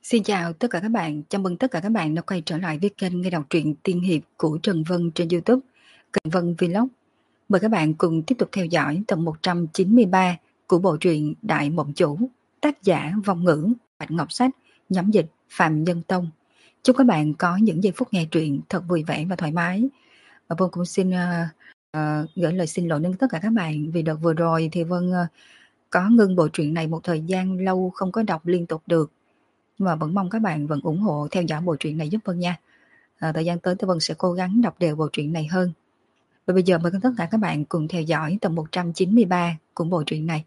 Xin chào tất cả các bạn, chào mừng tất cả các bạn đã quay trở lại với kênh nghe đọc truyện tiên hiệp của Trần Vân trên YouTube, kênh Vân Vlog. Mời các bạn cùng tiếp tục theo dõi tập 193 của bộ truyện Đại Mộng Chủ, tác giả Vong Ngữ, Bạch Ngọc Sách, nhóm dịch Phạm Nhân Tông. Chúc các bạn có những giây phút nghe truyện thật vui vẻ và thoải mái. Và Vân cũng xin gửi lời xin lỗi đến tất cả các bạn vì đợt vừa rồi thì Vân có ngưng bộ truyện này một thời gian lâu không có đọc liên tục được. Nhưng mà vẫn mong các bạn vẫn ủng hộ theo dõi bộ truyện này giúp Vân nha. Thời gian tới Vân sẽ cố gắng đọc đều bộ truyện này hơn. Và bây giờ mời tất cả các bạn cùng theo dõi tập 193 của bộ truyện này.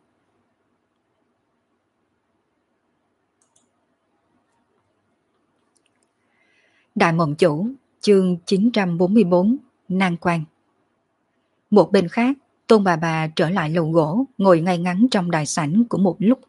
Đại Mộng Chủ, chương 944, Nan Quan. Một bên khác, Tôn bà trở lại lầu gỗ, ngồi ngay ngắn trong đại sảnh của một lúc.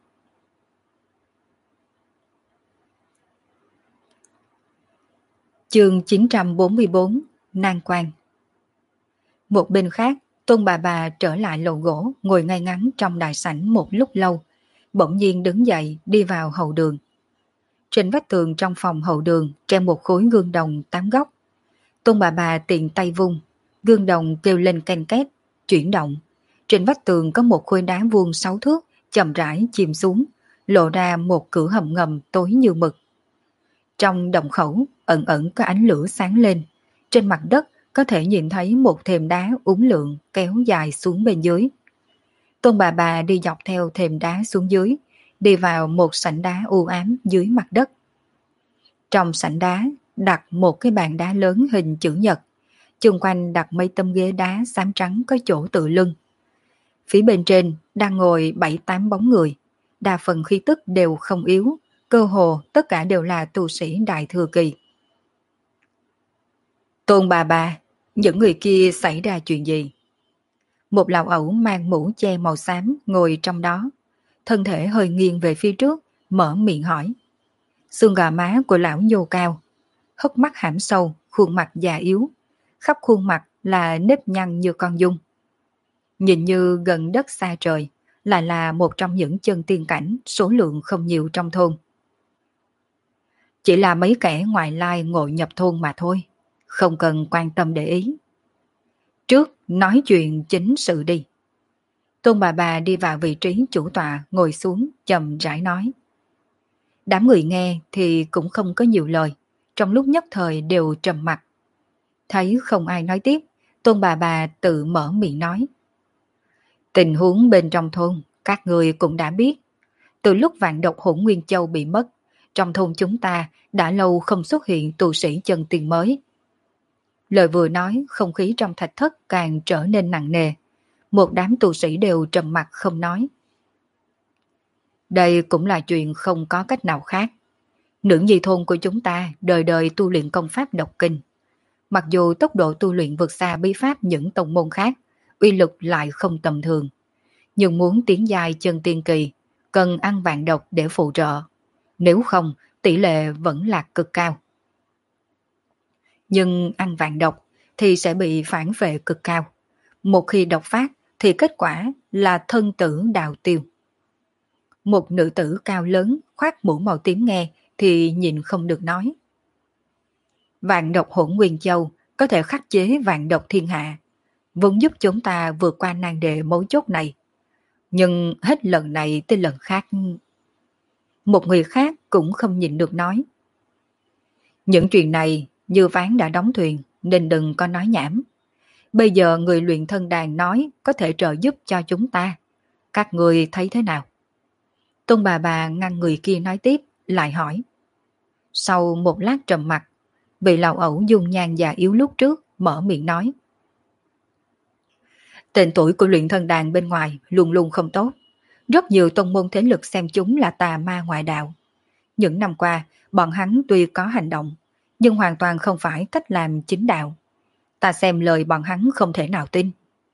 Chương 944, Nan Quan. Một bên khác, Tôn bà trở lại lầu gỗ, ngồi ngay ngắn trong đại sảnh một lúc lâu, bỗng nhiên đứng dậy đi vào hậu đường. Trên vách tường trong phòng hậu đường treo một khối gương đồng 8 góc. Tôn bà tiện tay vung, gương đồng kêu lên ken két, chuyển động. Trên vách tường có một khối đá vuông 6 thước chậm rãi chìm xuống, lộ ra một cửa hầm ngầm tối như mực. Trong động khẩu ẩn ẩn có ánh lửa sáng lên. Trên mặt đất có thể nhìn thấy một thềm đá uốn lượn kéo dài xuống bên dưới. Tôn bà đi dọc theo thềm đá xuống dưới, đi vào một sảnh đá u ám dưới mặt đất. Trong sảnh đá đặt một cái bàn đá lớn hình chữ nhật, chung quanh đặt mấy tấm ghế đá xám trắng có chỗ tựa lưng. Phía bên trên đang ngồi 7-8 bóng người, đa phần khí tức đều không yếu, cơ hồ tất cả đều là tu sĩ đại thừa kỳ. Tôn bà, những người kia xảy ra chuyện gì? Một lão ẩu mang mũ che màu xám ngồi trong đó, thân thể hơi nghiêng về phía trước, mở miệng hỏi. Xương gò má của lão nhô cao, hốc mắt hãm sâu, khuôn mặt già yếu, khắp khuôn mặt là nếp nhăn như con dung. Nhìn như gần đất xa trời, lại là một trong những chân tiên cảnh số lượng không nhiều trong thôn. Chỉ là mấy kẻ ngoại lai ngộ nhập thôn mà thôi, không cần quan tâm để ý. Trước nói chuyện chính sự đi. Tôn bà đi vào vị trí chủ tọa ngồi xuống chậm rãi nói. Đám người nghe thì cũng không có nhiều lời, trong lúc nhất thời đều trầm mặc. Thấy không ai nói tiếp, Tôn bà tự mở miệng nói. Tình huống bên trong thôn các người cũng đã biết. Từ lúc vạn độc Hỗn Nguyên Châu bị mất, trong thôn chúng ta đã lâu không xuất hiện tu sĩ chân tiên mới. Lời vừa nói, không khí trong thạch thất càng trở nên nặng nề. Một đám tu sĩ đều trầm mặc không nói. Đây cũng là chuyện không có cách nào khác. Nữ nhi thôn của chúng ta đời đời tu luyện công pháp độc kinh. Mặc dù tốc độ tu luyện vượt xa bí pháp những tông môn khác, uy lực lại không tầm thường. Nhưng muốn tiến dài chân tiên kỳ, cần ăn vạn độc để phụ trợ. Nếu không, tỷ lệ vẫn là cực cao. Nhưng ăn vạn độc thì sẽ bị phản vệ cực cao. Một khi độc phát thì kết quả là thân tử đạo tiêu. Một nữ tử cao lớn khoác mũ màu tím nghe thì nhìn không được nói. Vạn độc Hỗn Nguyên Châu có thể khắc chế vạn độc thiên hạ, vốn giúp chúng ta vượt qua nan đề mấu chốt này. Nhưng hết lần này tới lần khác. Một người khác cũng không nhịn được nói. Những chuyện này như ván đã đóng thuyền nên đừng có nói nhảm. Bây giờ người luyện thân đàn nói có thể trợ giúp cho chúng ta. Các người thấy thế nào? Tôn bà ngăn người kia nói tiếp, lại hỏi. Sau một lát trầm mặc, vị lão ẩu dung nhan già yếu lúc trước mở miệng nói. Tên tuổi của luyện thân đàn bên ngoài luôn luôn không tốt. Rất nhiều tông môn thế lực xem chúng là tà ma ngoại đạo. Những năm qua, bọn hắn tuy có hành động, nhưng hoàn toàn không phải cách làm chính đạo. Ta xem lời bọn hắn không thể nào tin.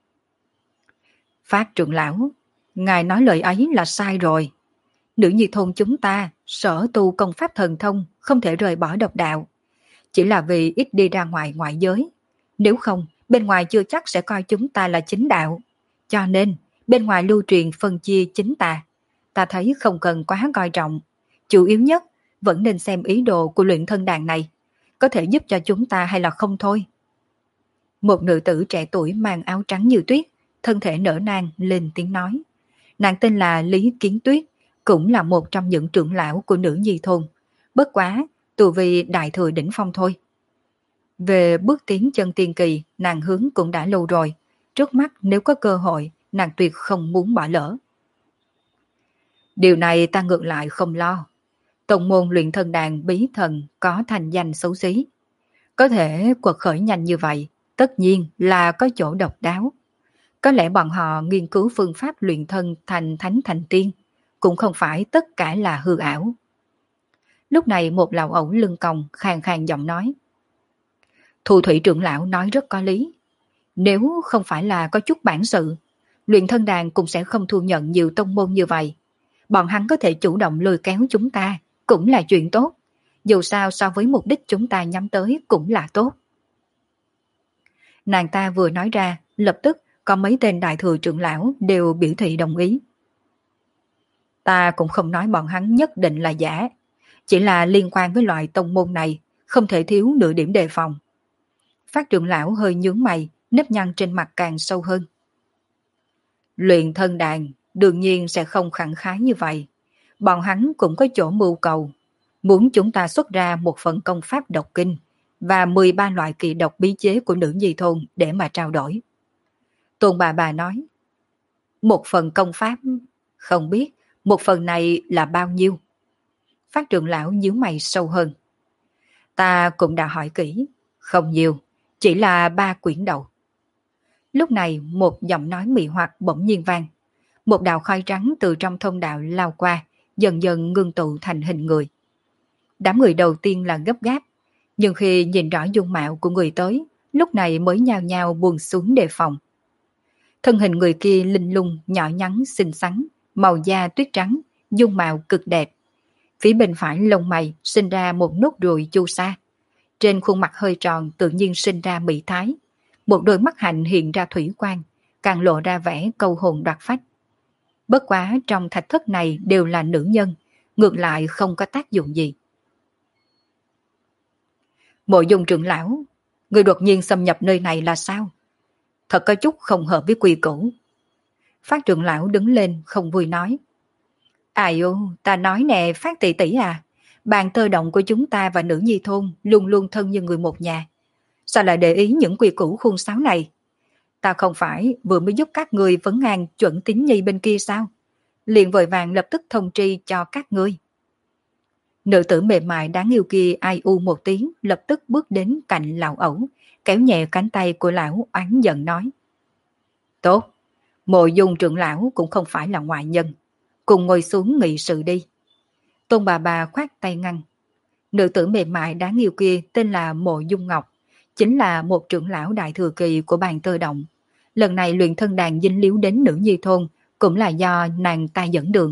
Phát trưởng lão, ngài nói lời ấy là sai rồi. Nữ nhi thôn chúng ta sở tu công pháp thần thông không thể rời bỏ độc đạo. Chỉ là vì ít đi ra ngoài ngoại giới. Nếu không, bên ngoài chưa chắc sẽ coi chúng ta là chính đạo. Cho nên, bên ngoài lưu truyền phân chia chính tà. Ta thấy không cần quá coi trọng. Chủ yếu nhất, vẫn nên xem ý đồ của luyện thân đàn này, có thể giúp cho chúng ta hay là không thôi. Một nữ tử trẻ tuổi mang áo trắng như tuyết, thân thể nở nang lên tiếng nói. Nàng tên là Lý Kiến Tuyết, cũng là một trong những trưởng lão của nữ nhi thôn. Bất quá, tu vi đại thừa đỉnh phong thôi. Về bước tiến chân tiên kỳ, nàng hướng cũng đã lâu rồi. Trước mắt nếu có cơ hội, nàng tuyệt không muốn bỏ lỡ. Điều này ta ngược lại không lo. Tông môn luyện thân đàn bí thần có thành danh xấu xí. Có thể quật khởi nhanh như vậy, tất nhiên là có chỗ độc đáo. Có lẽ bọn họ nghiên cứu phương pháp luyện thân thành thánh thành tiên, cũng không phải tất cả là hư ảo. Lúc này một lão ẩu lưng còng khàn khàn giọng nói. Thu Thủy trưởng lão nói rất có lý. Nếu không phải là có chút bản sự, luyện thân đàn cũng sẽ không thu nhận nhiều tông môn như vậy. Bọn hắn có thể chủ động lôi kéo chúng ta, cũng là chuyện tốt. Dù sao so với mục đích chúng ta nhắm tới cũng là tốt. Nàng ta vừa nói ra, lập tức có mấy tên đại thừa trưởng lão đều biểu thị đồng ý. Ta cũng không nói bọn hắn nhất định là giả, chỉ là liên quan với loại tông môn này, không thể thiếu nửa điểm đề phòng. Phát trưởng lão hơi nhướng mày, nếp nhăn trên mặt càng sâu hơn. Luyện thân đàn đương nhiên sẽ không khẳng khái như vậy. Bọn hắn cũng có chỗ mưu cầu, muốn chúng ta xuất ra một phần công pháp độc kinh và 13 loại kỳ độc bí chế của nữ nhi thôn để mà trao đổi. Tôn bà nói, một phần công pháp, không biết một phần này là bao nhiêu? Phát trưởng lão nhíu mày sâu hơn. Ta cũng đã hỏi kỹ, không nhiều, chỉ là 3 quyển đầu. Lúc này một giọng nói mị hoặc bỗng nhiên vang. Một đạo khói trắng từ trong thông đạo lao qua, dần dần ngưng tụ thành hình người. Đám người đầu tiên là gấp gáp, nhưng khi nhìn rõ dung mạo của người tới, lúc này mới nhao nhao buông xuống đề phòng. Thân hình người kia linh lung, nhỏ nhắn, xinh xắn, màu da tuyết trắng, dung mạo cực đẹp. Phía bên phải lông mày sinh ra một nốt ruồi chu sa. Trên khuôn mặt hơi tròn tự nhiên sinh ra mỹ thái. Một đôi mắt hạnh hiện ra thủy quang, càng lộ ra vẻ câu hồn đoạt phách. Bất quá trong thạch thất này đều là nữ nhân, ngược lại không có tác dụng gì. Mộ Dung trưởng lão, người đột nhiên xâm nhập nơi này là sao? Thật có chút không hợp với quy củ. Phát trưởng lão đứng lên không vui nói. Ai ô, ta nói nè Phát tỷ tỷ à, bàn thơ động của chúng ta và nữ nhi thôn luôn luôn thân như người một nhà. Sao lại để ý những quy củ khuôn sáo này? Ta không phải vừa mới giúp các người vấn an chuẩn tín nhi bên kia sao? Liền vội vàng lập tức thông tri cho các ngươi. Nữ tử mềm mại đáng yêu kia ai u một tiếng, lập tức bước đến cạnh lão ẩu, kéo nhẹ cánh tay của lão oán giận nói. Tốt, Mộ Dung trưởng lão cũng không phải là ngoại nhân, cùng ngồi xuống nghị sự đi. Tôn bà khoát tay ngăn. Nữ tử mềm mại đáng yêu kia tên là Mộ Dung Ngọc, chính là một trưởng lão đại thừa kỳ của bàn tơ động. Lần này luyện thân đàn dính líu đến nữ nhi thôn, cũng là do nàng ta dẫn đường.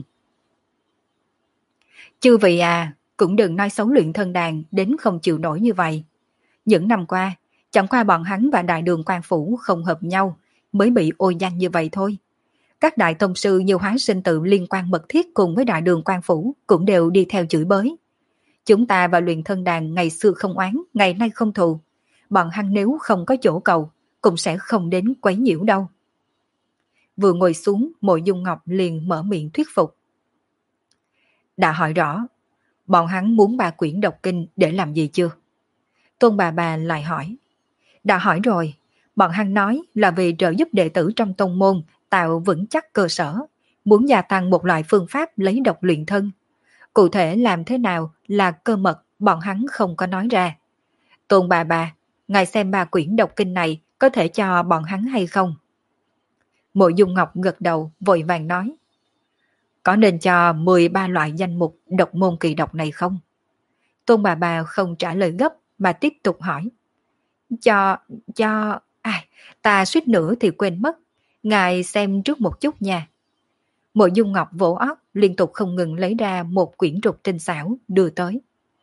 Chư vị à, cũng đừng nói xấu luyện thân đàn đến không chịu nổi như vậy. Những năm qua, chẳng qua bọn hắn và đại đường quan phủ không hợp nhau, mới bị ô danh như vậy thôi. Các đại tông sư như Hóa Sinh Tự liên quan mật thiết cùng với đại đường quan phủ cũng đều đi theo chửi bới. Chúng ta và luyện thân đàn ngày xưa không oán, ngày nay không thù. Bọn hắn nếu không có chỗ cầu, cũng sẽ không đến quấy nhiễu đâu. Vừa ngồi xuống, Mộ Dung Ngọc liền mở miệng thuyết phục. Đã hỏi rõ, bọn hắn muốn 3 quyển độc kinh để làm gì chưa? Tôn bà lại hỏi. Đã hỏi rồi, bọn hắn nói là vì trợ giúp đệ tử trong tông môn tạo vững chắc cơ sở, muốn gia tăng một loại phương pháp lấy độc luyện thân. Cụ thể làm thế nào là cơ mật bọn hắn không có nói ra. Tôn bà, ngài xem 3 quyển độc kinh này có thể cho bọn hắn hay không? Mộ Dung Ngọc gật đầu vội vàng nói. Có nên cho 13 loại danh mục độc môn kỳ độc này không? Tôn bà không trả lời gấp mà tiếp tục hỏi. Cho... ta suýt nữa thì quên mất. Ngài xem trước một chút nha. Mộ Dung Ngọc vỗ óc liên tục không ngừng lấy ra một quyển trục tinh xảo đưa tới.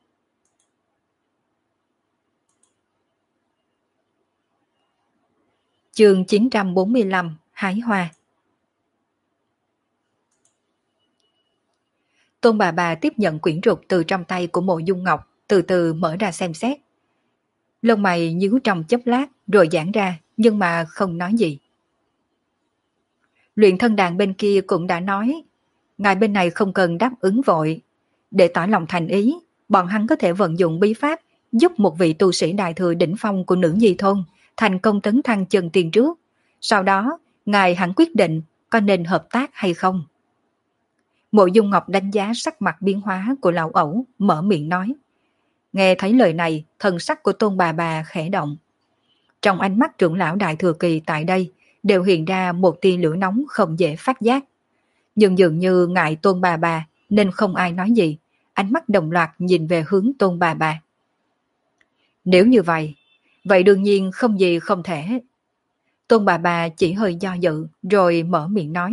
Chương 945 Hái Hoa. Tôn bà tiếp nhận quyển trục từ trong tay của Mộ Dung Ngọc, từ từ mở ra xem xét. Lông mày nhíu trong chốc lát rồi giãn ra, nhưng mà không nói gì. Luyện thân đàn bên kia cũng đã nói, ngài bên này không cần đáp ứng vội. Để tỏ lòng thành ý, bọn hắn có thể vận dụng bí pháp giúp một vị tu sĩ đại thừa đỉnh phong của nữ nhi thôn thành công tấn thăng chân tiền trước. Sau đó, ngài hẳn quyết định có nên hợp tác hay không. Mộ Dung Ngọc đánh giá sắc mặt biến hóa của lão ẩu, mở miệng nói. Nghe thấy lời này, thần sắc của Tôn bà khẽ động. Trong ánh mắt trưởng lão đại thừa kỳ tại đây, đều hiện ra một tia lửa nóng không dễ phát giác. Nhưng dường như ngại Tôn bà nên không ai nói gì, ánh mắt đồng loạt nhìn về hướng Tôn bà. Nếu như vậy đương nhiên không gì không thể. Tôn bà chỉ hơi do dự rồi mở miệng nói.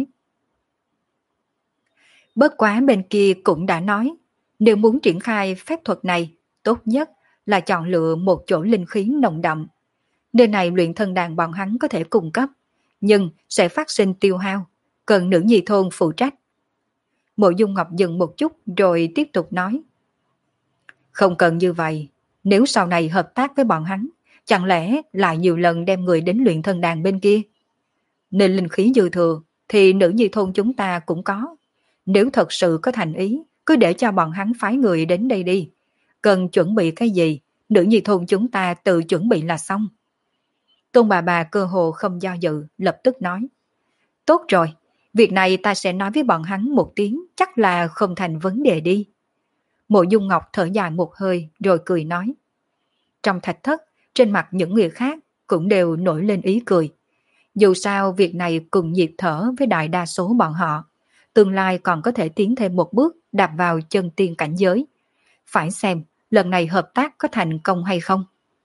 Bất quá bên kia cũng đã nói, nếu muốn triển khai phép thuật này, tốt nhất là chọn lựa một chỗ linh khí nồng đậm. Nơi này luyện thân đàn bọn hắn có thể cung cấp, nhưng sẽ phát sinh tiêu hao, cần nữ nhi thôn phụ trách. Mộ Dung Ngọc dừng một chút rồi tiếp tục nói. Không cần như vậy, nếu sau này hợp tác với bọn hắn, chẳng lẽ lại nhiều lần đem người đến luyện thân đàn bên kia? Nên linh khí dư thừa thì nữ nhi thôn chúng ta cũng có. Nếu thật sự có thành ý, cứ để cho bọn hắn phái người đến đây đi. Cần chuẩn bị cái gì, nữ nhi thôn chúng ta tự chuẩn bị là xong. Tôn bà cơ hồ không do dự, lập tức nói. Tốt rồi, việc này ta sẽ nói với bọn hắn một tiếng, chắc là không thành vấn đề đi. Mộ Dung Ngọc thở dài một hơi rồi cười nói. Trong thạch thất, trên mặt những người khác cũng đều nổi lên ý cười. Dù sao việc này cùng nhịp thở với đại đa số bọn họ, tương lai còn có thể tiến thêm một bước đạp vào chân tiên cảnh giới. Phải xem lần này hợp tác có thành công hay không.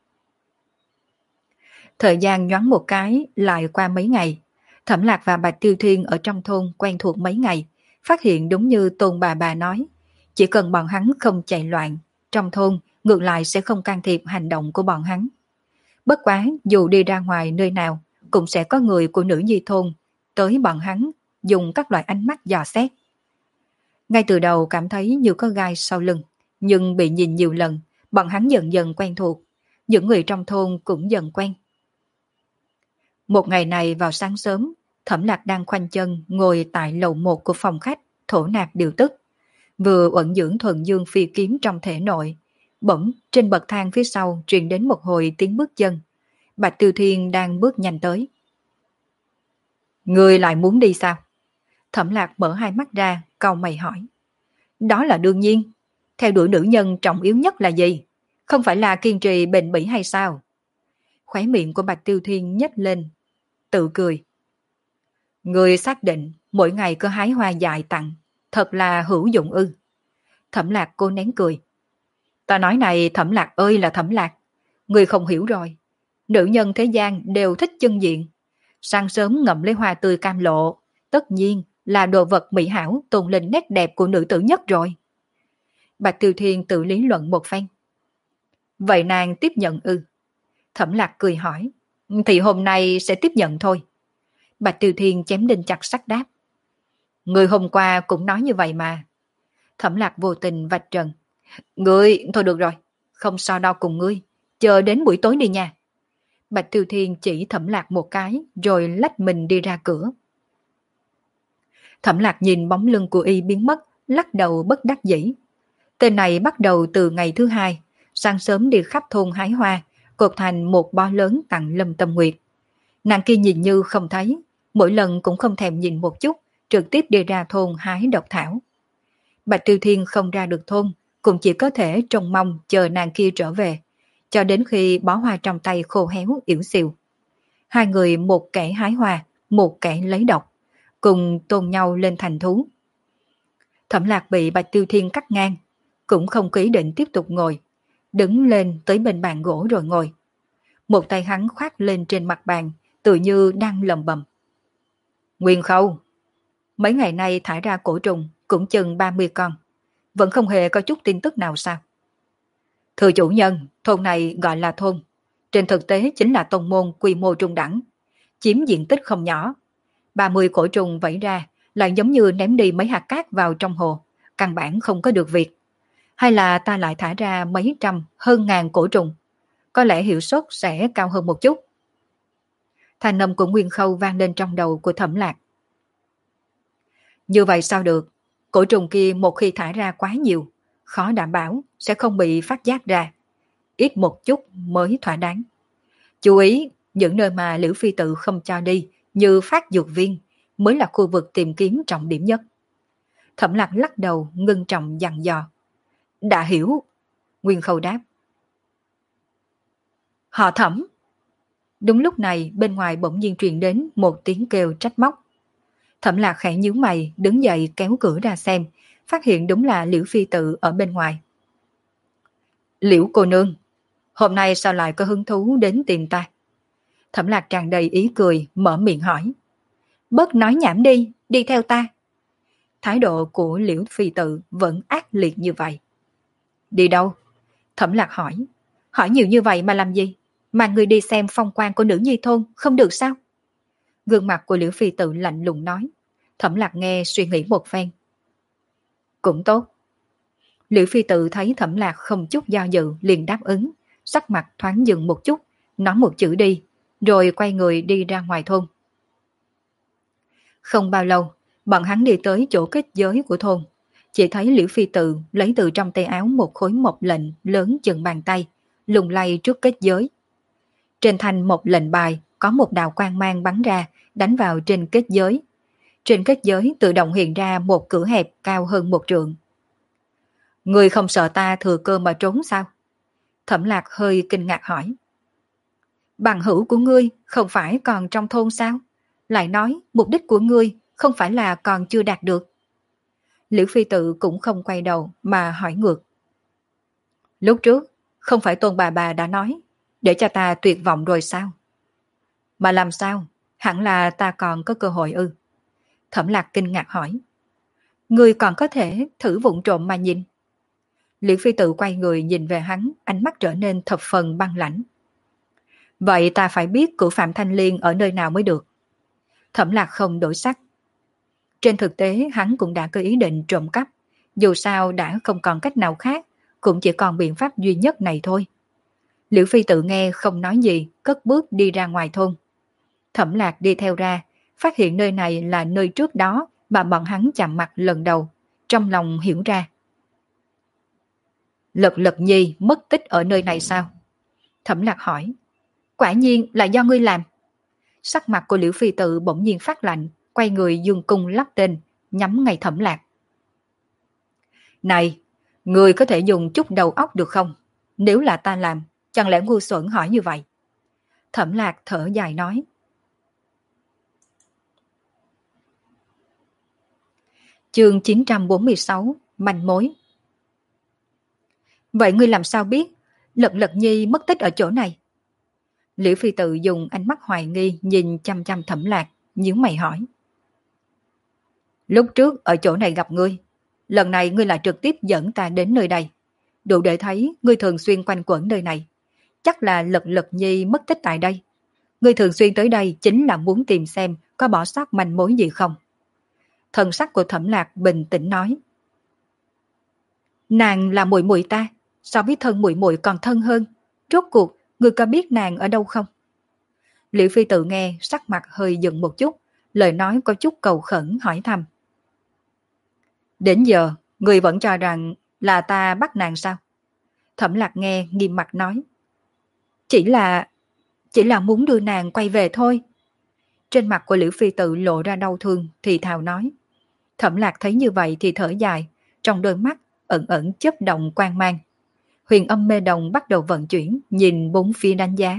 Thời gian nhoáng một cái lại qua mấy ngày. Thẩm Lạc và Bạch Tiêu Thiên ở trong thôn quen thuộc mấy ngày, phát hiện đúng như Tôn bà nói. Chỉ cần bọn hắn không chạy loạn, trong thôn ngược lại sẽ không can thiệp hành động của bọn hắn. Bất quá dù đi ra ngoài nơi nào, cũng sẽ có người của nữ nhi thôn tới bọn hắn dùng các loại ánh mắt dò xét. Ngay từ đầu cảm thấy như có gai sau lưng, nhưng bị nhìn nhiều lần, bọn hắn dần dần quen thuộc. Những người trong thôn cũng dần quen. Một ngày này vào sáng sớm, Thẩm Lạc đang khoanh chân ngồi tại lầu 1 của phòng khách, thổ nạp điều tức. Vừa uẩn dưỡng thuần dương phi kiếm trong thể nội, bỗng trên bậc thang phía sau truyền đến một hồi tiếng bước chân. Bạch Tiêu Thiên đang bước nhanh tới. Người lại muốn đi sao? Thẩm Lạc mở hai mắt ra, cau mày hỏi. Đó là đương nhiên. Theo đuổi nữ nhân trọng yếu nhất là gì? Không phải là kiên trì bền bỉ hay sao? Khóe miệng của Bạch Tiêu Thiên nhếch lên, tự cười. Người xác định mỗi ngày có hái hoa dại tặng, thật là hữu dụng ư? Thẩm Lạc cô nén cười. Ta nói này Thẩm Lạc ơi là Thẩm Lạc, người không hiểu rồi. Nữ nhân thế gian đều thích chân diện. Sáng sớm ngậm lấy hoa tươi cam lộ, tất nhiên là đồ vật mỹ hảo tôn lên nét đẹp của nữ tử nhất rồi. Bạch Tiêu Thiên tự lý luận một phen. Vậy nàng tiếp nhận ư? Thẩm Lạc cười hỏi. Thì hôm nay sẽ tiếp nhận thôi. Bạch Tiêu Thiên chém đinh chặt sắt đáp. Người hôm qua cũng nói như vậy mà. Thẩm Lạc vô tình vạch trần. Ngươi, thôi được rồi, không so đo cùng ngươi, chờ đến buổi tối đi nha. Bạch Tiêu Thiên chỉ Thẩm Lạc một cái rồi lách mình đi ra cửa. Thẩm Lạc nhìn bóng lưng của y biến mất, lắc đầu bất đắc dĩ. Tên này bắt đầu từ ngày thứ hai, sáng sớm đi khắp thôn hái hoa, cột thành một bo lớn tặng Lâm Tâm Nguyệt. Nàng kia nhìn như không thấy, mỗi lần cũng không thèm nhìn một chút, trực tiếp đi ra thôn hái độc thảo. Bạch Tiêu Thiên không ra được thôn, cũng chỉ có thể trông mong chờ nàng kia trở về, cho đến khi bó hoa trong tay khô héo yểu xìu. Hai người một kẻ hái hoa, một kẻ lấy độc, cùng tôn nhau lên thành thú. Thẩm Lạc bị Bạch Tiêu Thiên cắt ngang, cũng không ý định tiếp tục ngồi, đứng lên tới bên bàn gỗ rồi ngồi. Một tay hắn khoác lên trên mặt bàn, tự như đang lầm bầm. Nguyên Khâu, mấy ngày nay thải ra cổ trùng cũng chừng 30 con, vẫn không hề có chút tin tức nào sao? Thưa chủ nhân, thôn này gọi là thôn, trên thực tế chính là tông môn quy mô trung đẳng, chiếm diện tích không nhỏ. 30 cổ trùng vẫy ra là giống như ném đi mấy hạt cát vào trong hồ, căn bản không có được việc. Hay là ta lại thả ra mấy trăm hơn ngàn cổ trùng, có lẽ hiệu suất sẽ cao hơn một chút. Thanh âm của Nguyên Khâu vang lên trong đầu của Thẩm Lạc. Như vậy sao được? Cổ trùng kia một khi thả ra quá nhiều, khó đảm bảo sẽ không bị phát giác ra. Ít một chút mới thỏa đáng. Chú ý, những nơi mà Liễu Phi Tự không cho đi, như phát dược viên, mới là khu vực tìm kiếm trọng điểm nhất. Thẩm Lạc lắc đầu, ngưng trọng dặn dò. Đã hiểu. Nguyên Khâu đáp. Họ Thẩm. Đúng lúc này, bên ngoài bỗng nhiên truyền đến một tiếng kêu trách móc. Thẩm Lạc khẽ nhíu mày, đứng dậy kéo cửa ra xem, phát hiện đúng là Liễu Phi Tự ở bên ngoài. Liễu cô nương, hôm nay sao lại có hứng thú đến tìm ta? Thẩm Lạc tràn đầy ý cười, mở miệng hỏi. Bớt nói nhảm đi, đi theo ta. Thái độ của Liễu Phi Tự vẫn ác liệt như vậy. Đi đâu? Thẩm Lạc hỏi. Hỏi nhiều như vậy mà làm gì? Mà người đi xem phong quang của nữ nhi thôn không được sao? Gương mặt của Liễu Phi Tự lạnh lùng nói. Thẩm Lạc nghe suy nghĩ một phen. Cũng tốt. Liễu Phi Tự thấy Thẩm Lạc không chút do dự liền đáp ứng, sắc mặt thoáng dừng một chút, nói một chữ đi, rồi quay người đi ra ngoài thôn. Không bao lâu, bọn hắn đi tới chỗ kết giới của thôn. Chỉ thấy Liễu Phi Tự lấy từ trong tay áo một khối mộc lệnh lớn chừng bàn tay, lùng lay trước kết giới. Trên thanh mộc lệnh bài có một đạo quang mang bắn ra, đánh vào trên kết giới. Trên kết giới tự động hiện ra một cửa hẹp cao hơn 1 trượng. Người không sợ ta thừa cơ mà trốn sao? Thẩm Lạc hơi kinh ngạc hỏi. Bằng hữu của ngươi không phải còn trong thôn sao? Lại nói mục đích của ngươi không phải là còn chưa đạt được. Liễu Phi Tự cũng không quay đầu mà hỏi ngược. Lúc trước, không phải Tôn bà đã nói, để cho ta tuyệt vọng rồi sao? Mà làm sao? Hẳn là ta còn có cơ hội ư? Thẩm Lạc kinh ngạc hỏi. Ngươi còn có thể thử vụng trộm mà nhìn. Liễu Phi Tự quay người nhìn về hắn, ánh mắt trở nên thập phần băng lãnh. Vậy ta phải biết của Phạm Thanh Liên ở nơi nào mới được. Thẩm Lạc không đổi sắc. Trên thực tế hắn cũng đã có ý định trộm cắp, dù sao đã không còn cách nào khác, cũng chỉ còn biện pháp duy nhất này thôi. Liễu Phi Tự nghe không nói gì, cất bước đi ra ngoài thôn. Thẩm Lạc đi theo ra, phát hiện nơi này là nơi trước đó mà bọn hắn chạm mặt lần đầu, trong lòng hiểu ra. Lật Lật Nhi mất tích ở nơi này sao? Thẩm Lạc hỏi. Quả nhiên là do ngươi làm. Sắc mặt của Liễu Phi Tự bỗng nhiên phát lạnh, quay người dương cung lắp tên, nhắm ngay Thẩm Lạc. Này, ngươi có thể dùng chút đầu óc được không? Nếu là ta làm, chẳng lẽ ngu xuẩn hỏi như vậy? Thẩm Lạc thở dài nói. Chương 946, manh mối. Vậy ngươi làm sao biết Lật Lật Nhi mất tích ở chỗ này? Liễu Phi Tự dùng ánh mắt hoài nghi nhìn chăm chăm Thẩm Lạc, nhíu mày hỏi. Lúc trước ở chỗ này gặp ngươi, lần này ngươi lại trực tiếp dẫn ta đến nơi đây. Đủ để thấy ngươi thường xuyên quanh quẩn nơi này. Chắc là Lật Lật Nhi mất tích tại đây. Ngươi thường xuyên tới đây chính là muốn tìm xem có bỏ sót manh mối gì không. Thần sắc của Thẩm Lạc bình tĩnh nói. Nàng là muội muội ta, so với thân muội muội còn thân hơn. Rốt cuộc, ngươi có biết nàng ở đâu không? Liễu Phi Tự nghe sắc mặt hơi giận một chút, lời nói có chút cầu khẩn hỏi thăm. Đến giờ, ngươi vẫn cho rằng là ta bắt nàng sao? Thẩm Lạc nghe nghiêm mặt nói. Chỉ là muốn đưa nàng quay về thôi. Trên mặt của Liễu Phi Tự lộ ra đau thương thì thào nói. Thẩm Lạc thấy như vậy thì thở dài, trong đôi mắt ẩn ẩn chớp động quang mang. Huyền âm mê đồng bắt đầu vận chuyển, nhìn bốn phía đánh giá.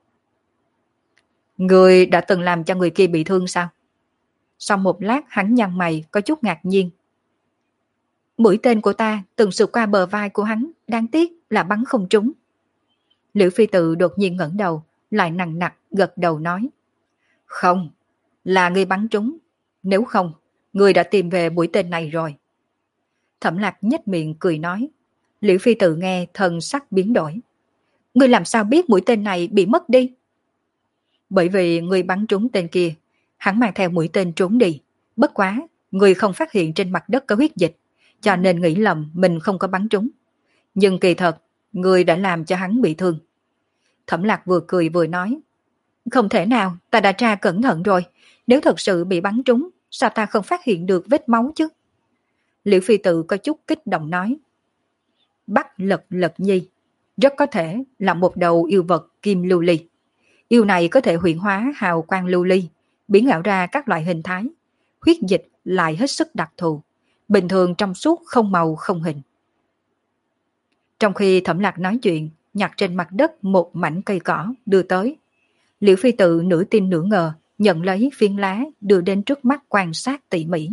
Người đã từng làm cho người kia bị thương sao? Sau một lát hắn nhăn mày có chút ngạc nhiên. Mũi tên của ta từng sượt qua bờ vai của hắn, đáng tiếc là bắn không trúng. Liễu Phi Tự đột nhiên ngẩng đầu, lại nặng nặc gật đầu nói. Không, là ngươi bắn trúng. Nếu không, ngươi đã tìm về mũi tên này rồi. Thẩm Lạc nhếch miệng cười nói. Liễu Phi Tự nghe thần sắc biến đổi. Ngươi làm sao biết mũi tên này bị mất đi? Bởi vì ngươi bắn trúng tên kia, hắn mang theo mũi tên trốn đi. Bất quá, ngươi không phát hiện trên mặt đất có huyết dịch, cho nên nghĩ lầm mình không có bắn trúng. Nhưng kỳ thật, người đã làm cho hắn bị thương. Thẩm Lạc vừa cười vừa nói, không thể nào, ta đã tra cẩn thận rồi. Nếu thật sự bị bắn trúng, sao ta không phát hiện được vết máu chứ? Liễu Phi Tự có chút kích động nói, Bắc Lật Lật Nhi rất có thể là một đầu yêu vật kim lưu ly. Yêu này có thể huyễn hóa hào quang lưu ly, biến ảo ra các loại hình thái. Huyết dịch lại hết sức đặc thù, bình thường trong suốt không màu không hình. Trong khi Thẩm Lạc nói chuyện, nhặt trên mặt đất một mảnh cây cỏ đưa tới. Liễu Phi Tự nửa tin nửa ngờ, nhận lấy phiến lá đưa đến trước mắt quan sát tỉ mỉ.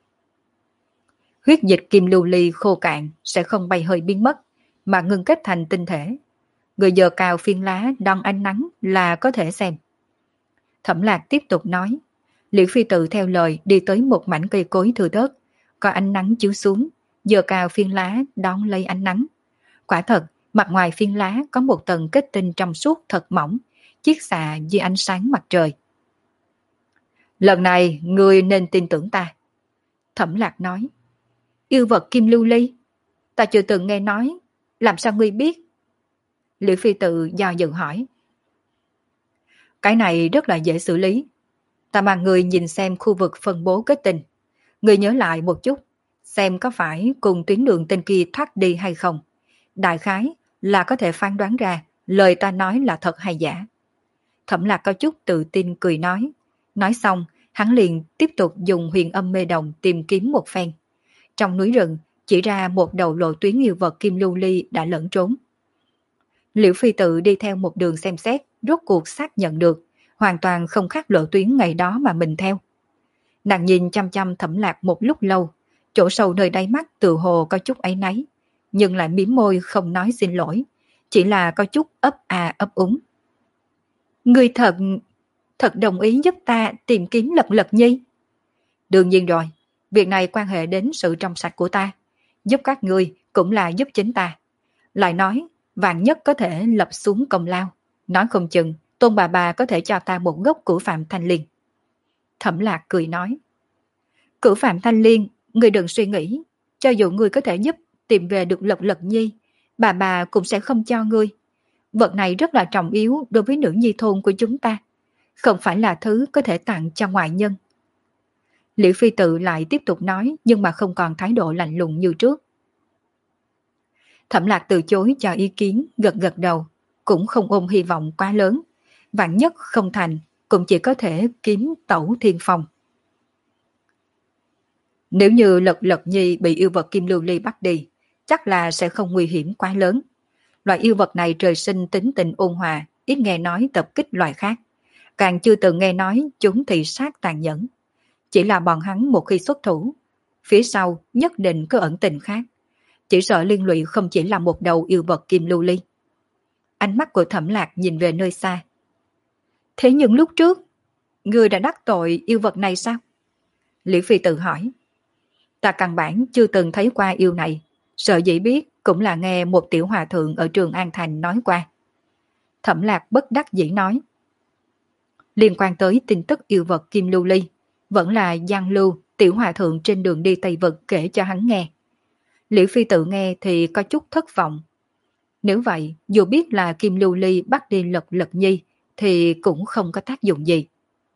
Huyết dịch kim lưu ly khô cạn sẽ không bay hơi biến mất, mà ngưng kết thành tinh thể. Người giơ cao phiến lá đón ánh nắng là có thể xem. Thẩm Lạc tiếp tục nói, Liễu Phi Tự theo lời đi tới một mảnh cây cối thưa thớt, có ánh nắng chiếu xuống, giơ cao phiến lá đón lấy ánh nắng. Quả thật, mặt ngoài phiến lá có một tầng kết tinh trong suốt thật mỏng, chiết xạ dưới ánh sáng mặt trời. Lần này, ngươi nên tin tưởng ta. Thẩm Lạc nói, yêu vật kim lưu ly, ta chưa từng nghe nói, làm sao ngươi biết? Liễu Phi Tự do dự hỏi. Cái này rất là dễ xử lý. Ta mang người nhìn xem khu vực phân bố kết tinh. Người nhớ lại một chút, xem có phải cùng tuyến đường tên kia thoát đi hay không. Đại khái là có thể phán đoán ra lời ta nói là thật hay giả. Thẩm Lạc có chút tự tin cười nói. Nói xong, hắn liền tiếp tục dùng huyền âm mê đồng tìm kiếm một phen. Trong núi rừng, chỉ ra một đầu lộ tuyến yêu vật kim lưu ly đã lẫn trốn. Liễu Phi Tự đi theo một đường xem xét, rốt cuộc xác nhận được, hoàn toàn không khác lộ tuyến ngày đó mà mình theo. Nàng nhìn chăm chăm Thẩm Lạc một lúc lâu, chỗ sâu nơi đáy mắt tự hồ có chút áy náy, nhưng lại mím môi không nói xin lỗi, chỉ là có chút ấp à ấp úng. Ngươi thật đồng ý giúp ta tìm kiếm Lật Lật Nhi? Đương nhiên rồi, việc này quan hệ đến sự trong sạch của ta, giúp các ngươi cũng là giúp chính ta. Lại nói, vạn nhất có thể lập xuống công lao, nói không chừng Tôn bà có thể cho ta một gốc cửu phạm thanh liên. Thẩm Lạc cười nói, cửu phạm thanh liên, ngươi đừng suy nghĩ, cho dù ngươi có thể giúp tìm về được Lật Lật Nhi, bà cũng sẽ không cho ngươi. Vật này rất là trọng yếu đối với nữ nhi thôn của chúng ta, không phải là thứ có thể tặng cho ngoại nhân. Liễu Phi Tự lại tiếp tục nói, nhưng mà không còn thái độ lạnh lùng như trước. Thẩm Lạc từ chối cho ý kiến, gật gật đầu, cũng không ôm hy vọng quá lớn. Vạn nhất không thành, cũng chỉ có thể kiếm Tẩu Thiên Phong. Nếu như Lật Lật Nhi bị yêu vật kim lưu ly bắt đi, chắc là sẽ không nguy hiểm quá lớn. Loại yêu vật này trời sinh tính tình ôn hòa, ít nghe nói tập kích loài khác. Càng chưa từng nghe nói chúng thị sát tàn nhẫn. Chỉ là bọn hắn một khi xuất thủ, phía sau nhất định có ẩn tình khác. Chỉ sợ liên lụy không chỉ là một đầu yêu vật kim lưu ly. Ánh mắt của Thẩm Lạc nhìn về nơi xa. Thế nhưng lúc trước, ngươi đã đắc tội yêu vật này sao? Liễu Phi tự hỏi. Ta căn bản chưa từng thấy qua yêu này, sợ dĩ biết cũng là nghe một tiểu hòa thượng ở trường An Thành nói qua. Thẩm Lạc bất đắc dĩ nói. Liên quan tới tin tức yêu vật kim lưu ly, vẫn là Giang Lưu, tiểu hòa thượng trên đường đi Tây Vực kể cho hắn nghe. Liễu Phi tự nghe thì có chút thất vọng. Nếu vậy, dù biết là kim lưu ly bắt đi Lật Lật Nhi, thì cũng không có tác dụng gì.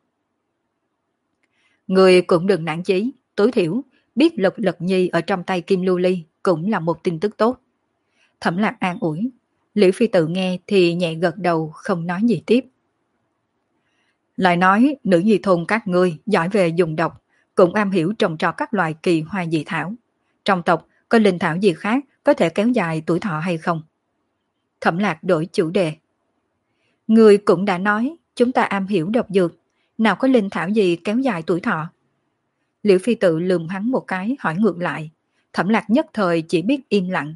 Người cũng đừng nản chí, tối thiểu, biết Lật Lật Nhi ở trong tay kim lưu ly cũng là một tin tức tốt. Thẩm Lạc an ủi, Liễu Phi tự nghe thì nhẹ gật đầu không nói gì tiếp. Lại nói, nữ nhi thôn các ngươi giỏi về dùng độc, cũng am hiểu trồng trọt các loại kỳ hoa dị thảo. Trong tộc có linh thảo gì khác có thể kéo dài tuổi thọ hay không? Thẩm Lạc đổi chủ đề. Người cũng đã nói chúng ta am hiểu độc dược, nào có linh thảo gì kéo dài tuổi thọ? Liễu Phi tự lườm hắn một cái hỏi ngược lại. Thẩm Lạc nhất thời chỉ biết im lặng.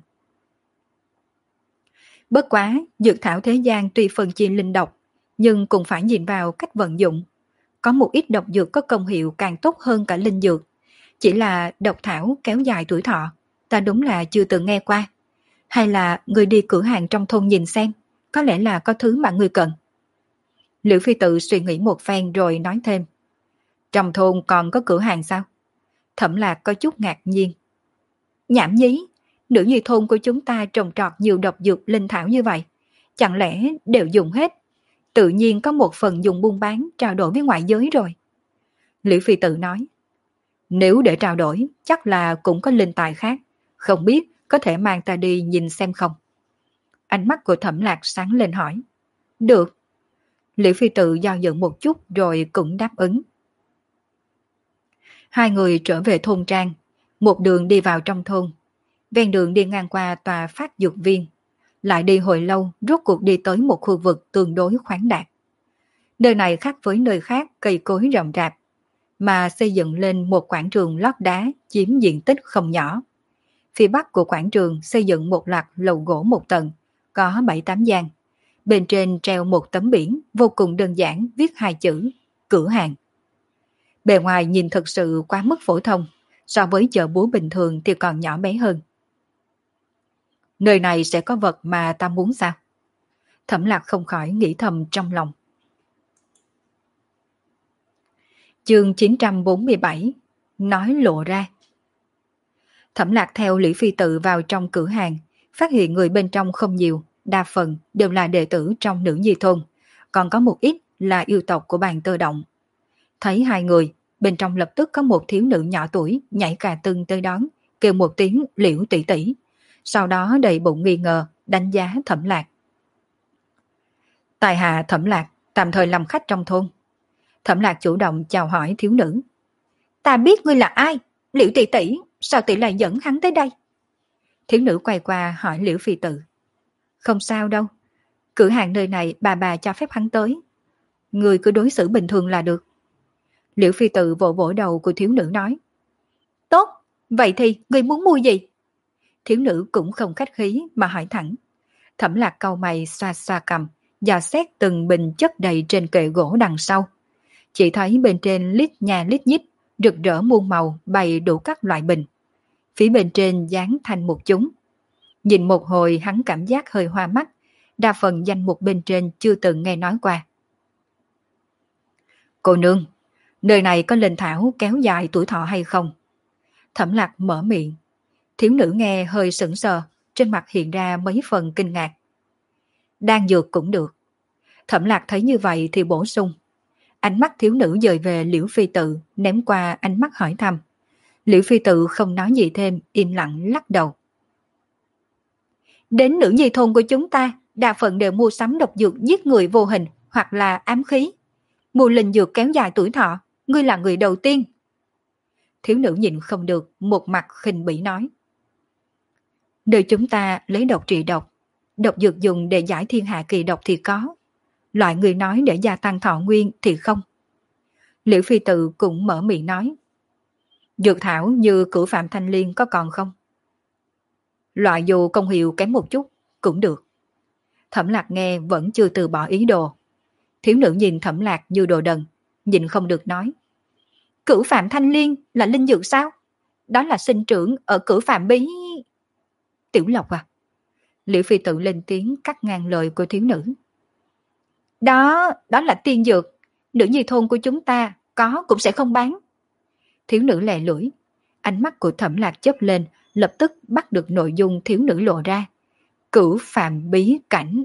Bất quá, dược thảo thế gian tuy phân chia linh độc, nhưng cũng phải nhìn vào cách vận dụng. Có một ít độc dược có công hiệu càng tốt hơn cả linh dược. Chỉ là độc thảo kéo dài tuổi thọ, ta đúng là chưa từng nghe qua. Hay là người đi cửa hàng trong thôn nhìn xem, có lẽ là có thứ mà người cần. Liễu Phi tự suy nghĩ một phen rồi nói thêm. Trong thôn còn có cửa hàng sao? Thẩm Lạc có chút ngạc nhiên. Nhảm nhí, nữ nhi thôn của chúng ta trồng trọt nhiều độc dược linh thảo như vậy, chẳng lẽ đều dùng hết, tự nhiên có một phần dùng buôn bán trao đổi với ngoại giới rồi. Liễu Phi Tự nói, nếu để trao đổi chắc là cũng có linh tài khác, không biết có thể mang ta đi nhìn xem không. Ánh mắt của Thẩm Lạc sáng lên hỏi. Được. Liễu Phi Tự do dự một chút rồi cũng đáp ứng. Hai người trở về thôn trang, một đường đi vào trong thôn. Ven đường đi ngang qua tòa phát dược viên. Lại đi hồi lâu, rốt cuộc đi tới một khu vực tương đối khoáng đạt. Nơi này khác với nơi khác cây cối rậm rạp, mà xây dựng lên một quảng trường lót đá chiếm diện tích không nhỏ. Phía bắc của quảng trường xây dựng một loạt lầu gỗ một tầng, có 7-8 gian. Bên trên treo một tấm biển vô cùng đơn giản viết hai chữ, cửa hàng. Bề ngoài nhìn thực sự quá mức phổ thông, so với chợ búa bình thường thì còn nhỏ bé hơn. Nơi này sẽ có vật mà ta muốn sao? Thẩm Lạc không khỏi nghĩ thầm trong lòng. Chương 947, nói lộ ra. Thẩm Lạc theo Liễu Phi Tự vào trong cửa hàng, phát hiện người bên trong không nhiều, đa phần đều là đệ tử trong nữ nhi thôn, còn có một ít là yêu tộc của Bàn Tơ Động. Thấy hai người, bên trong lập tức có một thiếu nữ nhỏ tuổi nhảy cà tưng tới đón, kêu một tiếng Liễu tỷ tỷ, sau đó đầy bụng nghi ngờ đánh giá Thẩm Lạc. Tài hạ Thẩm Lạc tạm thời làm khách trong thôn. Thẩm Lạc chủ động chào hỏi thiếu nữ. Ta biết ngươi là ai, Liễu tỷ tỷ, sao tỷ lại dẫn hắn tới đây? Thiếu nữ quay qua hỏi Liễu Phi Tự. Không sao đâu, cửa hàng nơi này bà cho phép hắn tới. Ngươi cứ đối xử bình thường là được. Liễu Phi Tự vỗ vỗ đầu của thiếu nữ nói. Tốt, vậy thì ngươi muốn mua gì? Thiếu nữ cũng không khách khí mà hỏi thẳng. Thẩm Lạc cau mày xoa xoa cằm, dò xét từng bình chất đầy trên kệ gỗ đằng sau. Chỉ thấy bên trên lít nhà lít nhít, rực rỡ muôn màu bày đủ các loại bình. Phía bên trên dán thành một chúng. Nhìn một hồi hắn cảm giác hơi hoa mắt, đa phần danh mục bên trên chưa từng nghe nói qua. Cô nương, nơi này có linh thảo kéo dài tuổi thọ hay không? Thẩm Lạc mở miệng. Thiếu nữ nghe hơi sững sờ, trên mặt hiện ra mấy phần kinh ngạc. Đan dược cũng được. Thẩm Lạc thấy như vậy thì bổ sung. Ánh mắt thiếu nữ dời về Liễu Phi Tự, ném qua ánh mắt hỏi thăm. Liễu Phi Tự không nói gì thêm, im lặng lắc đầu. Đến nữ nhi thôn của chúng ta, đa phần đều mua sắm độc dược giết người vô hình hoặc là ám khí. Mua linh dược kéo dài tuổi thọ, ngươi là người đầu tiên. Thiếu nữ nhìn không được, một mặt khinh bỉ nói. Nơi chúng ta lấy độc trị độc, độc dược dùng để giải thiên hạ kỳ độc thì có, loại người nói để gia tăng thọ nguyên thì không. Liễu Phi Tự cũng mở miệng nói. Dược thảo như cửu phạm thanh liên có còn không? Loại dù công hiệu kém một chút, cũng được. Thẩm Lạc nghe vẫn chưa từ bỏ ý đồ. Thiếu nữ nhìn Thẩm Lạc như đồ đần, nhìn không được nói. Cửu phạm thanh liên là linh dược sao? Đó là sinh trưởng ở cửu phạm bí... Tiểu Lộc à? Liễu Phi Tự lên tiếng cắt ngang lời của thiếu nữ. Đó là tiên dược. Nữ nhi thôn của chúng ta có cũng sẽ không bán. Thiếu nữ lè lưỡi. Ánh mắt của Thẩm Lạc chớp lên, lập tức bắt được nội dung thiếu nữ lộ ra. Cửu phạm bí cảnh.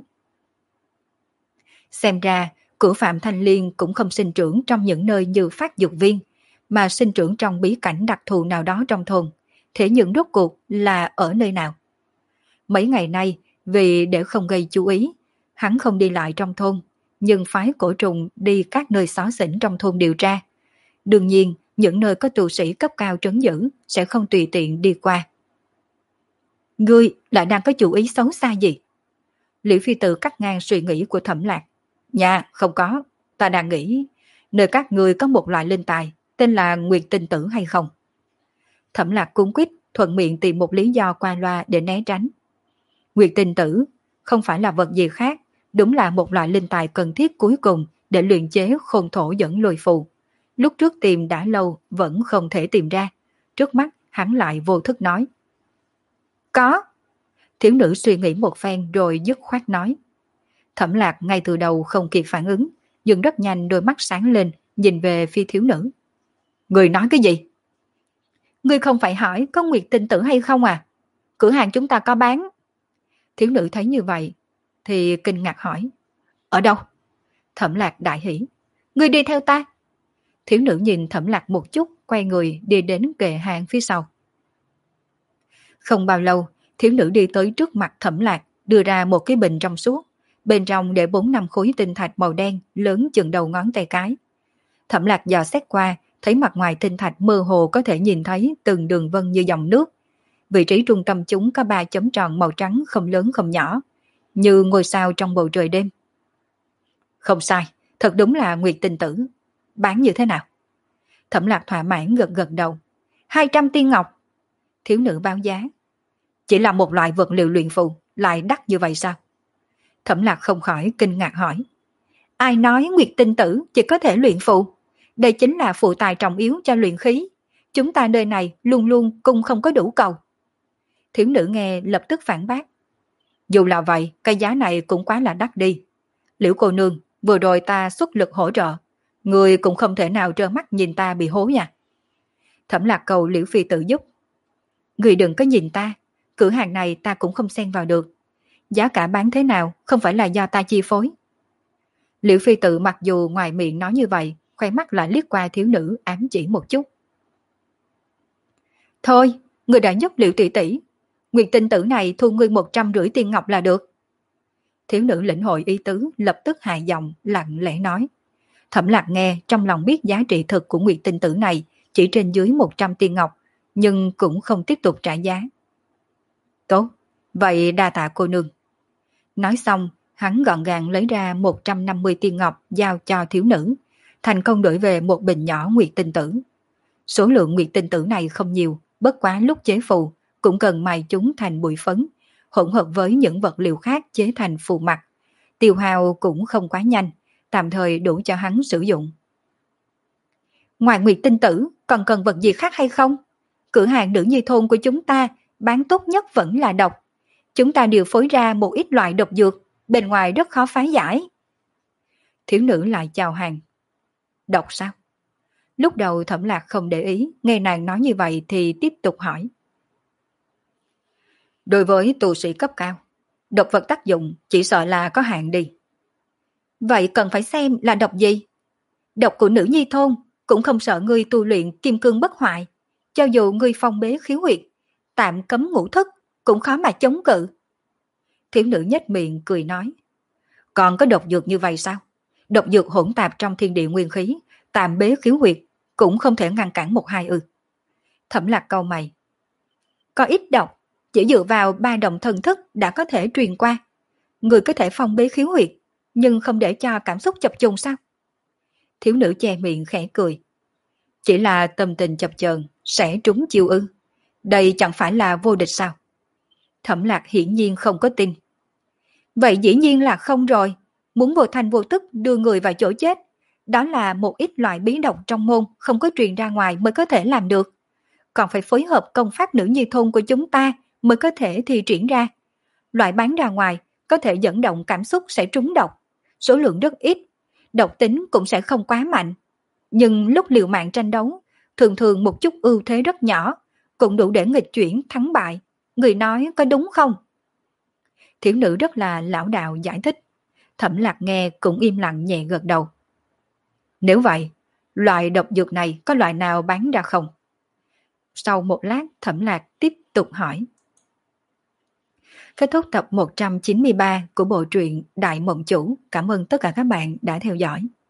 Xem ra, cửu phạm thanh liên cũng không sinh trưởng trong những nơi như phát dược viên, mà sinh trưởng trong bí cảnh đặc thù nào đó trong thôn. Thế nhưng rốt cuộc là ở nơi nào? Mấy ngày nay, vì để không gây chú ý, hắn không đi lại trong thôn, nhưng phái cổ trùng đi các nơi xó xỉnh trong thôn điều tra. Đương nhiên, những nơi có tu sĩ cấp cao trấn giữ sẽ không tùy tiện đi qua. Ngươi lại đang có chủ ý xấu xa gì? Liễu Phi Tự cắt ngang suy nghĩ của Thẩm Lạc. Dạ, không có. Ta đang nghĩ, nơi các ngươi có một loại linh tài, tên là Nguyệt Tinh Tử hay không? Thẩm Lạc cuống quýt thuận miệng tìm một lý do qua loa để né tránh. Nguyệt Tinh Tử không phải là vật gì khác, đúng là một loại linh tài cần thiết cuối cùng để luyện chế khôn thổ dẫn lôi phù. Lúc trước tìm đã lâu vẫn không thể tìm ra. Trước mắt hắn lại vô thức nói. Có. Thiếu nữ suy nghĩ một phen rồi dứt khoát nói. Thẩm Lạc ngay từ đầu không kịp phản ứng, nhưng rất nhanh đôi mắt sáng lên, nhìn về phía thiếu nữ. Người nói cái gì? Ngươi không phải hỏi có Nguyệt Tinh Tử hay không à? Cửa hàng chúng ta có bán. Thiếu nữ thấy như vậy thì kinh ngạc hỏi. Ở đâu? Thẩm Lạc đại hỉ. Ngươi đi theo ta. Thiếu nữ nhìn Thẩm Lạc một chút, quay người đi đến kệ hàng phía sau. Không bao lâu, thiếu nữ đi tới trước mặt Thẩm Lạc, đưa ra một cái bình trong suốt. Bên trong để 4-5 khối tinh thạch màu đen lớn chừng đầu ngón tay cái. Thẩm Lạc dò xét qua, thấy mặt ngoài tinh thạch mơ hồ có thể nhìn thấy từng đường vân như dòng nước. Vị trí trung tâm chúng có 3 chấm tròn màu trắng không lớn không nhỏ, như ngôi sao trong bầu trời đêm. Không sai, thật đúng là Nguyệt Tinh Tử. Bán như thế nào? Thẩm Lạc thỏa mãn gật gật đầu. 200 tiên ngọc. Thiếu nữ báo giá. Chỉ là một loại vật liệu luyện phù, lại đắt như vậy sao? Thẩm Lạc không khỏi kinh ngạc hỏi. Ai nói Nguyệt Tinh Tử chỉ có thể luyện phù? Đây chính là phụ tài trọng yếu cho luyện khí. Chúng ta nơi này luôn luôn cung không có đủ cầu. Thiếu nữ nghe lập tức phản bác. Dù là vậy, cái giá này cũng quá là đắt đi. Liễu cô nương, vừa rồi ta xuất lực hỗ trợ. Người cũng không thể nào trơ mắt nhìn ta bị hố nha. Thẩm Lạc cầu Liễu phi tử giúp. Người đừng có nhìn ta, cửa hàng này ta cũng không xen vào được. Giá cả bán thế nào không phải là do ta chi phối. Liễu phi tử mặc dù ngoài miệng nói như vậy, khoe mắt lại liếc qua thiếu nữ ám chỉ một chút. Thôi, người đã giúp Liễu tỷ tỷ. Nguyệt Tinh Tử này thu ngươi 150 tiền ngọc là được. Thiếu nữ lĩnh hội ý tứ, lập tức hạ giọng lặng lẽ nói. Thẩm Lạc nghe trong lòng biết giá trị thực của Nguyệt Tinh Tử này chỉ trên dưới 100 tiền ngọc, nhưng cũng không tiếp tục trả giá. Tốt, vậy đa tạ cô nương. Nói xong, hắn gọn gàng lấy ra 150 tiền ngọc giao cho thiếu nữ, thành công đổi về một bình nhỏ Nguyệt Tinh Tử. Số lượng Nguyệt Tinh Tử này không nhiều, bất quá lúc chế phù cũng cần mài chúng thành bụi phấn, hỗn hợp với những vật liệu khác chế thành phù mặt. Tiêu hao cũng không quá nhanh, tạm thời đủ cho hắn sử dụng. Ngoài Nguyệt Tinh Tử, còn cần vật gì khác hay không? Cửa hàng nữ nhi thôn của chúng ta bán tốt nhất vẫn là độc. Chúng ta điều phối ra một ít loại độc dược, bên ngoài rất khó phá giải. Thiếu nữ lại chào hàng. Độc sao? Lúc đầu Thẩm Lạc không để ý, nghe nàng nói như vậy thì tiếp tục hỏi. Đối với tu sĩ cấp cao, độc vật tác dụng chỉ sợ là có hạn đi. Vậy cần phải xem là độc gì? Độc của nữ nhi thôn cũng không sợ ngươi tu luyện kim cương bất hoại. Cho dù ngươi phong bế khiếu huyệt, tạm cấm ngũ thức, cũng khó mà chống cự. Thiếu nữ nhếch miệng cười nói. Còn có độc dược như vậy sao? Độc dược hỗn tạp trong thiên địa nguyên khí, tạm bế khiếu huyệt, cũng không thể ngăn cản một hai ư. Thẩm Lạc cau mày. Có ít độc, chỉ dựa vào 3 động thần thức đã có thể truyền qua. Người có thể phong bế khiếu huyệt, nhưng không để cho cảm xúc chập chùng sao? Thiếu nữ che miệng khẽ cười. Chỉ là tâm tình chập chờn sẽ trúng chiêu ư? Đây chẳng phải là vô địch sao? Thẩm Lạc hiển nhiên không có tin. Vậy dĩ nhiên là không rồi. Muốn vô thành vô tức đưa người vào chỗ chết, đó là một ít loại bí độc trong môn không có truyền ra ngoài mới có thể làm được. Còn phải phối hợp công pháp nữ nhi thôn của chúng ta mới có thể thi triển ra. Loại bán ra ngoài có thể dẫn động cảm xúc sẽ trúng độc. Số lượng rất ít, độc tính cũng sẽ không quá mạnh. Nhưng lúc liều mạng tranh đấu, thường thường một chút ưu thế rất nhỏ, cũng đủ để nghịch chuyển thắng bại. Người nói có đúng không? Thiếu nữ rất là lão đạo giải thích. Thẩm Lạc nghe cũng im lặng nhẹ gật đầu. Nếu vậy, loại độc dược này có loại nào bán ra không? Sau một lát Thẩm Lạc tiếp tục hỏi. Kết thúc tập 193 của bộ truyện Đại Mộng Chủ. Cảm ơn tất cả các bạn đã theo dõi.